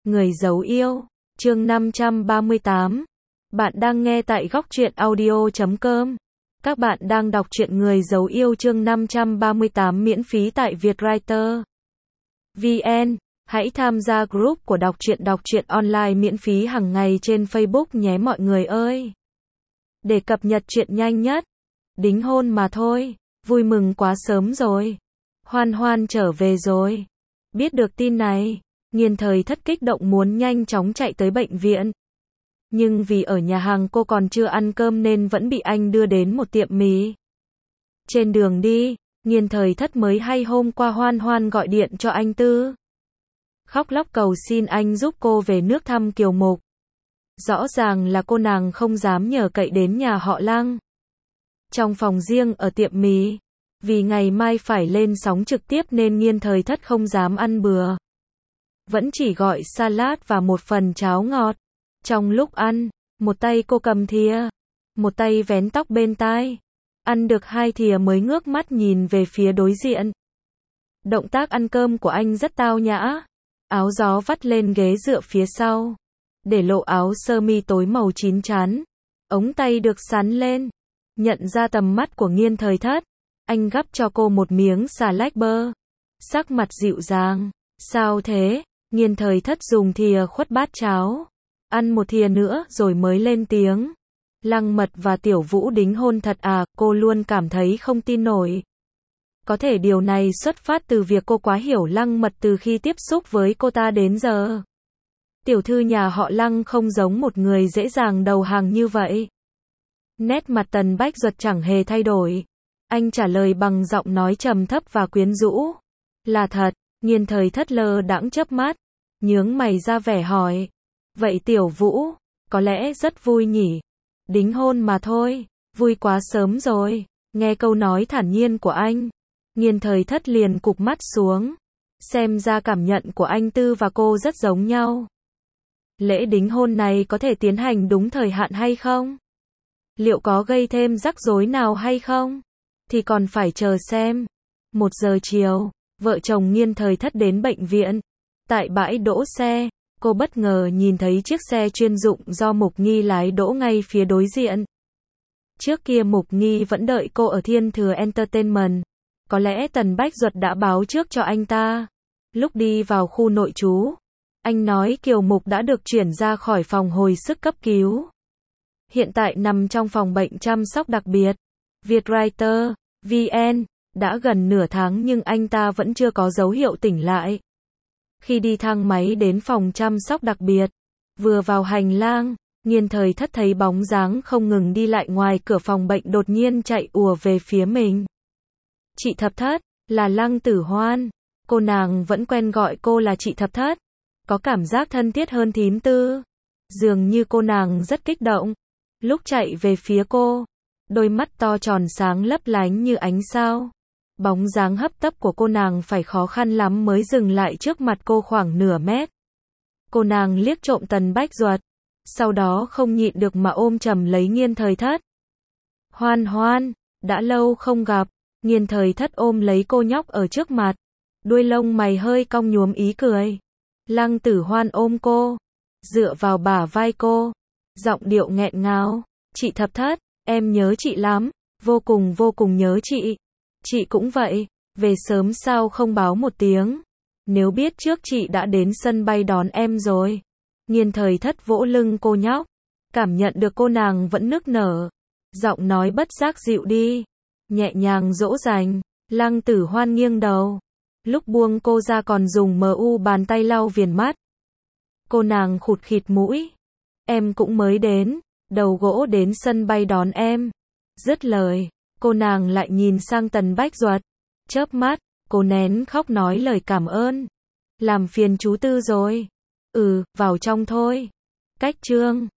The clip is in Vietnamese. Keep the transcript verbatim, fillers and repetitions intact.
Người giấu yêu, chương năm trăm ba mươi tám. Bạn đang nghe tại góc truyện audio chấm com. Các bạn đang đọc truyện Người giấu yêu chương năm trăm ba mươi tám miễn phí tại Vietwriter vê en. Hãy tham gia group của đọc truyện đọc truyện online miễn phí hàng ngày trên Facebook nhé mọi người ơi. Để cập nhật truyện nhanh nhất. Đính hôn mà thôi, vui mừng quá sớm rồi. Hoan Hoan trở về rồi. Biết được tin này, Nghiên Thời Thất kích động muốn nhanh chóng chạy tới bệnh viện. Nhưng vì ở nhà hàng cô còn chưa ăn cơm nên vẫn bị anh đưa đến một tiệm mì. Trên đường đi, Nghiên Thời Thất mới hay hôm qua Hoan Hoan gọi điện cho anh Tư. Khóc lóc cầu xin anh giúp cô về nước thăm Kiều Mục. Rõ ràng là cô nàng không dám nhờ cậy đến nhà họ Lăng. Trong phòng riêng ở tiệm mì, vì ngày mai phải lên sóng trực tiếp nên Nghiên Thời Thất không dám ăn bừa. Vẫn chỉ gọi salad và một phần cháo ngọt. Trong lúc ăn, một tay cô cầm thìa, một tay vén tóc bên tai. Ăn được hai thìa mới ngước mắt nhìn về phía đối diện. Động tác ăn cơm của anh rất tao nhã. Áo gió vắt lên ghế dựa phía sau, để lộ áo sơ mi tối màu chín chắn. Ống tay được sắn lên. Nhận ra tầm mắt của Nghiên Thời Thất, anh gắp cho cô một miếng xà lách bơ. Sắc mặt dịu dàng. Sao thế? Nghiên Thời Thất dùng thìa khuất bát cháo. Ăn một thìa nữa rồi mới lên tiếng. Lăng Mật và Tiểu Vũ đính hôn thật à? Cô luôn cảm thấy không tin nổi. Có thể điều này xuất phát từ việc cô quá hiểu Lăng Mật từ khi tiếp xúc với cô ta đến giờ. Tiểu thư nhà họ Lăng không giống một người dễ dàng đầu hàng như vậy. Nét mặt Tần Bách Duật chẳng hề thay đổi. Anh trả lời bằng giọng nói trầm thấp và quyến rũ. Là thật. Nghiên Thời Thất lơ đãng chớp mắt, nhướng mày ra vẻ hỏi. Vậy Tiểu Vũ, có lẽ rất vui nhỉ? Đính hôn mà thôi, vui quá sớm rồi. Nghe câu nói thản nhiên của anh, Nghiên Thời Thất liền cụp mắt xuống. Xem ra cảm nhận của anh Tư và cô rất giống nhau. Lễ đính hôn này có thể tiến hành đúng thời hạn hay không? Liệu có gây thêm rắc rối nào hay không? Thì còn phải chờ xem. Một giờ chiều, vợ chồng Nghiên Thời Thất đến bệnh viện. Tại bãi đỗ xe, cô bất ngờ nhìn thấy chiếc xe chuyên dụng do Mục Nghi lái đỗ ngay phía đối diện. Trước kia Mục Nghi vẫn đợi cô ở Thiên Thừa Entertainment. Có lẽ Tần Bách Duật đã báo trước cho anh ta. Lúc đi vào khu nội trú, anh nói Kiều Mục đã được chuyển ra khỏi phòng hồi sức cấp cứu. Hiện tại nằm trong phòng bệnh chăm sóc đặc biệt. Vietwriter vê en. Đã gần nửa tháng nhưng anh ta vẫn chưa có dấu hiệu tỉnh lại. Khi đi thang máy đến phòng chăm sóc đặc biệt, vừa vào hành lang, Nghiên Thời Thất thấy bóng dáng không ngừng đi lại ngoài cửa phòng bệnh đột nhiên chạy ùa về phía mình. Chị Thập Thất, là Lăng Tử Hoan. Cô nàng vẫn quen gọi cô là chị Thập Thất. Có cảm giác thân thiết hơn thím Tư. Dường như cô nàng rất kích động. Lúc chạy về phía cô, đôi mắt to tròn sáng lấp lánh như ánh sao. Bóng dáng hấp tấp của cô nàng phải khó khăn lắm mới dừng lại trước mặt cô khoảng nửa mét. Cô nàng liếc trộm Tần Bách Duật, sau đó không nhịn được mà ôm chầm lấy Nghiên Thời Thất. Hoan Hoan, đã lâu không gặp. Nghiên Thời Thất ôm lấy cô nhóc ở trước mặt, đuôi lông mày hơi cong nhuốm ý cười. Lăng Tử Hoan ôm cô, dựa vào bả vai cô, giọng điệu nghẹn ngào. Chị Thập Thất, em nhớ chị lắm, vô cùng vô cùng nhớ chị. Chị cũng vậy, về sớm sao không báo một tiếng. Nếu biết trước chị đã đến sân bay đón em rồi. Nghiên Thời Thất vỗ lưng cô nhóc, cảm nhận được cô nàng vẫn nức nở. Giọng nói bất giác dịu đi, nhẹ nhàng dỗ dành. Lăng Tử Hoan nghiêng đầu. Lúc buông cô ra còn dùng mờ u bàn tay lau viền mắt. Cô nàng khụt khịt mũi. Em cũng mới đến, đầu gỗ đến sân bay đón em. Dứt lời, cô nàng lại nhìn sang Tần Bách Duật. Chớp mắt, cô nén khóc nói lời cảm ơn. Làm phiền chú Tư rồi. Ừ, vào trong thôi. Cách chương